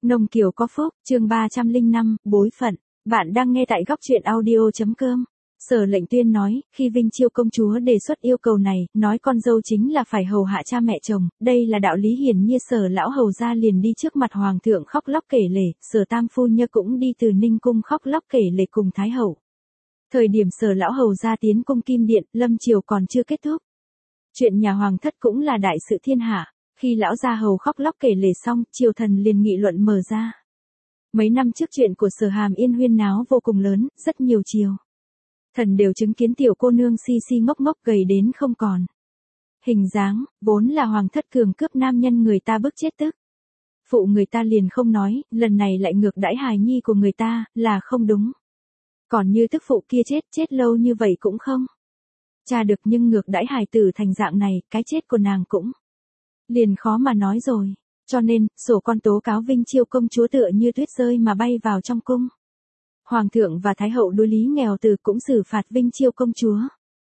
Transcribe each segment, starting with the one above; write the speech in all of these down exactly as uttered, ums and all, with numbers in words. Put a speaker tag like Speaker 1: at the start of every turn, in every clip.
Speaker 1: Nông Kiều có phúc, chương ba trăm lẻ năm, bối phận. Bạn đang nghe tại góc truyện audio.com. Sở Lệnh Tuyên nói, khi Vinh Chiêu công chúa đề xuất yêu cầu này, nói con dâu chính là phải hầu hạ cha mẹ chồng, đây là đạo lý hiển nhiên. Sở lão hầu gia liền đi trước mặt hoàng thượng khóc lóc kể lể, Sở tam phu nhân cũng đi từ Ninh cung khóc lóc kể lể cùng thái hậu. Thời điểm Sở lão hầu gia tiến cung Kim Điện, lâm triều còn chưa kết thúc. Chuyện nhà hoàng thất cũng là đại sự thiên hạ. Khi lão gia hầu khóc lóc kể lể xong, triều thần liền nghị luận mở ra. Mấy năm trước chuyện của Sở Hàm Yên huyên náo vô cùng lớn, rất nhiều triều thần đều chứng kiến tiểu cô nương si si ngốc ngốc gầy đến không còn hình dáng, vốn là hoàng thất cường cướp nam nhân người ta bức chết tức. Phụ người ta liền không nói, lần này lại ngược đãi hài nhi của người ta, là không đúng. Còn như tức phụ kia chết, chết lâu như vậy cũng không cha được, nhưng ngược đãi hài tử thành dạng này, cái chết của nàng cũng liền khó mà nói rồi. Cho nên, sổ con tố cáo Vinh Chiêu công chúa tựa như tuyết rơi mà bay vào trong cung. Hoàng thượng và thái hậu đối lý nghèo từ cũng xử phạt Vinh Chiêu công chúa.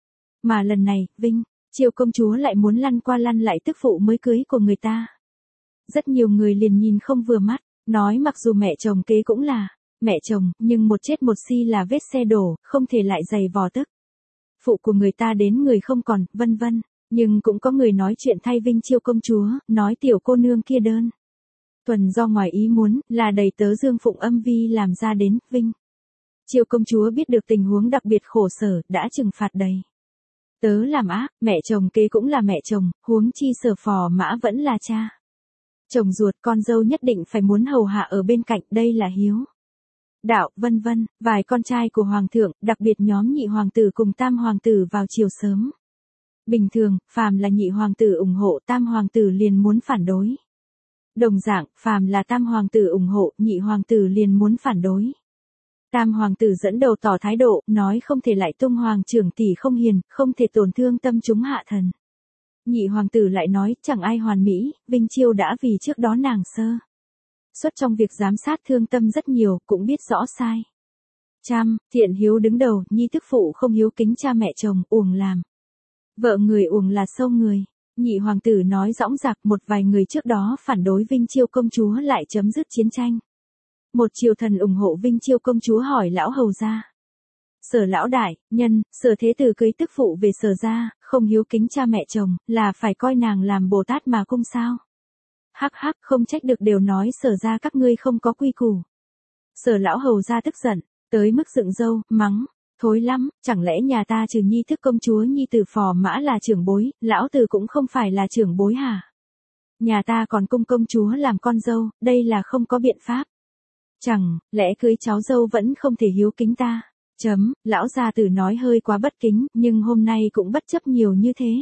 Speaker 1: Mà lần này, Vinh Chiêu công chúa lại muốn lăn qua lăn lại tức phụ mới cưới của người ta. Rất nhiều người liền nhìn không vừa mắt, nói mặc dù mẹ chồng kế cũng là mẹ chồng, nhưng một chết một si là vết xe đổ, không thể lại giày vò tức phụ của người ta đến người không còn, vân vân. Nhưng cũng có người nói chuyện thay Vinh Chiêu công chúa, nói tiểu cô nương kia đơn thuần do ngoài ý muốn, là đầy tớ Dương Phụng âm vi làm ra đến. Vinh Chiêu công chúa biết được tình huống đặc biệt khổ sở, đã trừng phạt đầy tớ làm ác, mẹ chồng kế cũng là mẹ chồng, huống chi Sở Phò Mã vẫn là cha chồng ruột, con dâu nhất định phải muốn hầu hạ ở bên cạnh, đây là hiếu đạo, vân vân. Vài con trai của hoàng thượng, đặc biệt nhóm nhị hoàng tử cùng tam hoàng tử vào chiều sớm. Bình thường, phàm là nhị hoàng tử ủng hộ, tam hoàng tử liền muốn phản đối. Đồng dạng, phàm là tam hoàng tử ủng hộ, nhị hoàng tử liền muốn phản đối. Tam hoàng tử dẫn đầu tỏ thái độ, nói không thể lại tung hoàng trưởng tỷ không hiền, không thể tổn thương tâm chúng hạ thần. Nhị hoàng tử lại nói, chẳng ai hoàn mỹ, Vinh Chiêu đã vì trước đó nàng sơ suất trong việc giám sát thương tâm rất nhiều, cũng biết rõ sai. Chăm, thiện hiếu đứng đầu, nhi tức phụ không hiếu kính cha mẹ chồng, uổng làm vợ người, uổng là sâu người. Nhị hoàng tử nói dõng dạc, một vài người trước đó phản đối Vinh Chiêu công chúa lại chấm dứt chiến tranh. Một triều thần ủng hộ Vinh Chiêu công chúa hỏi lão hầu gia. Sở lão đại, nhân, Sở thế tử cưới tức phụ về Sở gia, không hiếu kính cha mẹ chồng, là phải coi nàng làm Bồ Tát mà cung sao? Hắc hắc, không trách được, đều nói Sở gia các ngươi không có quy củ. Sở lão hầu gia tức giận, tới mức dựng râu, mắng. Thối lắm, chẳng lẽ nhà ta trừ nhi thức công chúa nhi tử Phò Mã là trưởng bối, lão tử cũng không phải là trưởng bối hả? Nhà ta còn cung công chúa làm con dâu, đây là không có biện pháp. Chẳng lẽ cưới cháu dâu vẫn không thể hiếu kính ta? Chấm, lão gia tử nói hơi quá bất kính, nhưng hôm nay cũng bất chấp nhiều như thế.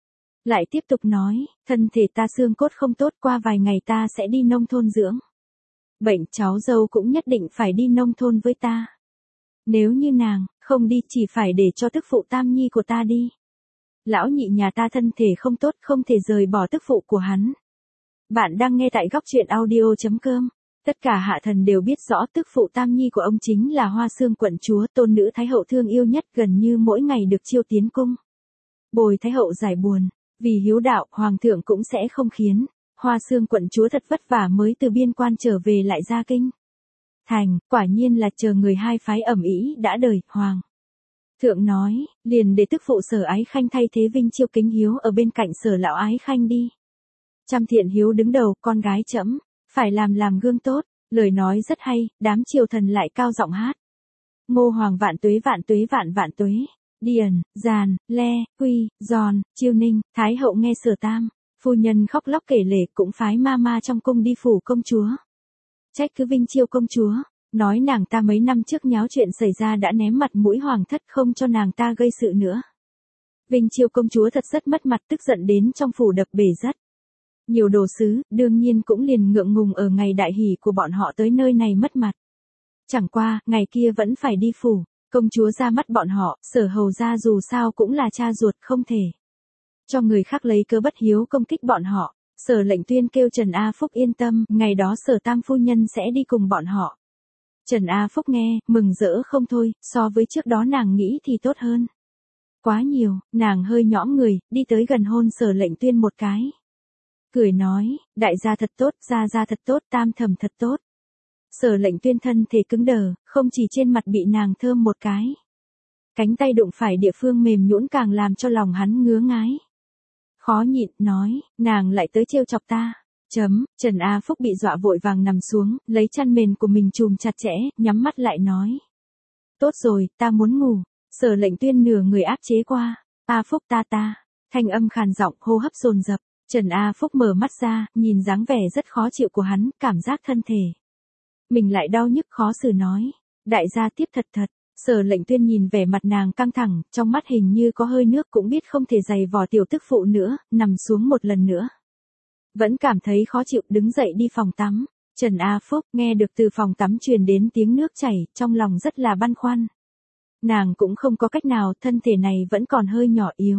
Speaker 1: Lại tiếp tục nói, thân thể ta xương cốt không tốt, qua vài ngày ta sẽ đi nông thôn dưỡng bệnh, cháu dâu cũng nhất định phải đi nông thôn với ta. Nếu như nàng không đi, chỉ phải để cho tức phụ tam nhi của ta đi. Lão nhị nhà ta thân thể không tốt, không thể rời bỏ tức phụ của hắn. Bạn đang nghe tại góc truyện audio.com. Tất cả hạ thần đều biết rõ tức phụ tam nhi của ông chính là Hoa Xương quận chúa, tôn nữ thái hậu thương yêu nhất, gần như mỗi ngày được chiêu tiến cung. Bồi thái hậu giải buồn, vì hiếu đạo, hoàng thượng cũng sẽ không khiến Hoa Xương quận chúa thật vất vả mới từ biên quan trở về lại ra kinh thành. Quả nhiên là chờ người hai phái ẩm ý đã đời. Hoàng thượng nói, liền để tức phụ Sở Ái Khanh thay thế Vinh Chiêu kính hiếu ở bên cạnh Sở lão Ái Khanh đi. Trăm thiện hiếu đứng đầu, con gái trẫm phải làm làm gương tốt. Lời nói rất hay, đám triều thần lại cao giọng hát. Ngô hoàng vạn tuế vạn tuế vạn vạn tuế. Điền, Giàn, Le, Quy, Giòn, Chiêu Ninh. Thái hậu nghe Sở tam phu nhân khóc lóc kể lể, cũng phái ma ma trong cung đi phủ công chúa. Trách cứ Vinh Chiêu công chúa, nói nàng ta mấy năm trước nháo chuyện xảy ra đã ném mặt mũi hoàng thất, không cho nàng ta gây sự nữa. Vinh Chiêu công chúa thật rất mất mặt, tức giận đến trong phủ đập bể rất nhiều đồ sứ, đương nhiên cũng liền ngượng ngùng ở ngày đại hỷ của bọn họ tới nơi này mất mặt. Chẳng qua, ngày kia vẫn phải đi phủ công chúa ra mắt bọn họ, Sở hầu gia dù sao cũng là cha ruột, không thể cho người khác lấy cớ bất hiếu công kích bọn họ. Sở Lệnh Tuyên kêu Trần A Phúc yên tâm, ngày đó Sở tam phu nhân sẽ đi cùng bọn họ. Trần A Phúc nghe, mừng rỡ không thôi, so với trước đó nàng nghĩ thì tốt hơn quá nhiều. Nàng hơi nhõm người, đi tới gần hôn Sở Lệnh Tuyên một cái. Cười nói, đại gia thật tốt, gia gia thật tốt, tam thẩm thật tốt. Sở Lệnh Tuyên thân thể cứng đờ, không chỉ trên mặt bị nàng thơm một cái. Cánh tay đụng phải địa phương mềm nhũn càng làm cho lòng hắn ngứa ngái. Khó nhịn, nói, nàng lại tới trêu chọc ta. Chấm, Trần A Phúc bị dọa vội vàng nằm xuống, lấy chăn mền của mình chùm chặt chẽ, nhắm mắt lại nói. Tốt rồi, ta muốn ngủ. Sở Lệnh Tuyên nửa người áp chế qua. A Phúc ta ta. Thanh âm khàn giọng, hô hấp dồn dập. Trần A Phúc mở mắt ra, nhìn dáng vẻ rất khó chịu của hắn, cảm giác thân thể mình lại đau nhức khó xử nói. Đại gia tiếp thật thật. Sở Lệnh Tuyên nhìn vẻ mặt nàng căng thẳng, trong mắt hình như có hơi nước cũng biết không thể giày vò tiểu tức phụ nữa, nằm xuống một lần nữa. Vẫn cảm thấy khó chịu, đứng dậy đi phòng tắm. Trần A Phúc nghe được từ phòng tắm truyền đến tiếng nước chảy, trong lòng rất là băn khoăn. Nàng cũng không có cách nào, thân thể này vẫn còn hơi nhỏ yếu.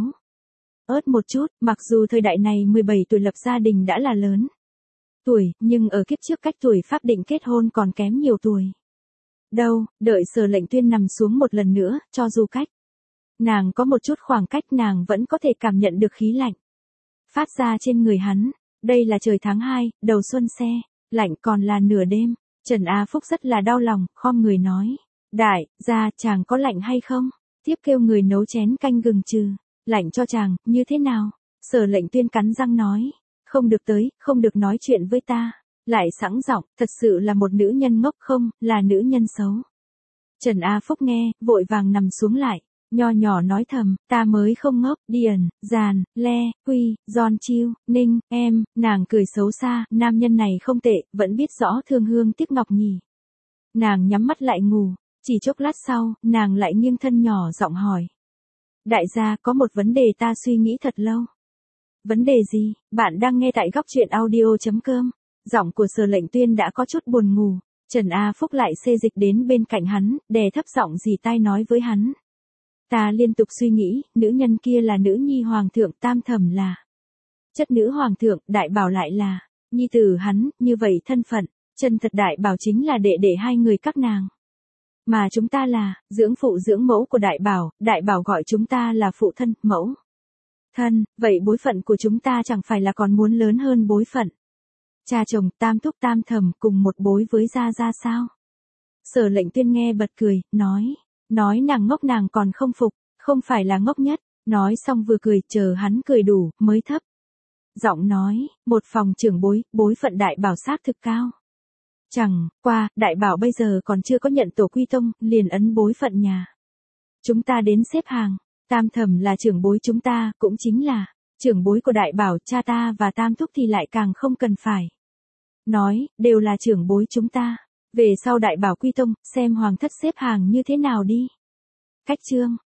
Speaker 1: Ớt một chút, mặc dù thời đại này mười bảy tuổi lập gia đình đã là lớn tuổi, nhưng ở kiếp trước cách tuổi pháp định kết hôn còn kém nhiều tuổi. Đâu, đợi Sở Lệnh Tuyên nằm xuống một lần nữa, cho dù cách nàng có một chút khoảng cách nàng vẫn có thể cảm nhận được khí lạnh phát ra trên người hắn. Đây là trời tháng hai, đầu xuân xe, lạnh còn là nửa đêm. Trần A Phúc rất là đau lòng, khom người nói. Đại, gia, chàng có lạnh hay không? Tiếp kêu người nấu chén canh gừng trừ. Lạnh cho chàng, như thế nào? Sở Lệnh Tuyên cắn răng nói. Không được tới, không được nói chuyện với ta. Lại sẵn giọng, thật sự là một nữ nhân ngốc không, là nữ nhân xấu. Trần A Phúc nghe, vội vàng nằm xuống lại. Nho nhỏ nói thầm, ta mới không ngốc, Điền, Giàn, Le, Huy, Giòn Chiêu, Ninh, em, nàng cười xấu xa, nam nhân này không tệ, vẫn biết rõ thương hương tiếc ngọc nhỉ. Nàng nhắm mắt lại ngủ, chỉ chốc lát sau, nàng lại nghiêng thân nhỏ giọng hỏi. Đại gia có một vấn đề ta suy nghĩ thật lâu. Vấn đề gì? Bạn đang nghe tại góc truyện audio.com. Giọng của Sở Lệnh Tuyên đã có chút buồn ngủ, Trần A Phúc lại xê dịch đến bên cạnh hắn, đè thấp giọng dì tai nói với hắn. Ta liên tục suy nghĩ, nữ nhân kia là nữ nhi hoàng thượng, Tam Thẩm là chất nữ hoàng thượng, Đại Bảo lại là nhi tử hắn, như vậy thân phận, chân thật Đại Bảo chính là đệ đệ hai người các nàng. Mà chúng ta là dưỡng phụ dưỡng mẫu của Đại Bảo, Đại Bảo gọi chúng ta là phụ thân, mẫu thân, vậy bối phận của chúng ta chẳng phải là còn muốn lớn hơn bối phận cha chồng, tam thúc tam thẩm cùng một bối với gia gia sao? Sở Lệnh Tuyên nghe bật cười, nói. Nói nàng ngốc nàng còn không phục, không phải là ngốc nhất. Nói xong vừa cười, chờ hắn cười đủ, mới thấp giọng nói, một phòng trưởng bối, bối phận Đại Bảo xác thực cao. Chẳng qua, Đại Bảo bây giờ còn chưa có nhận tổ quy tông, liền ấn bối phận nhà chúng ta đến xếp hàng. Tam thẩm là trưởng bối chúng ta, cũng chính là trưởng bối của Đại Bảo, cha ta và tam thúc thì lại càng không cần phải nói, đều là trưởng bối chúng ta. Về sau Đại Bảo quy tông, xem hoàng thất xếp hàng như thế nào đi. Cách chương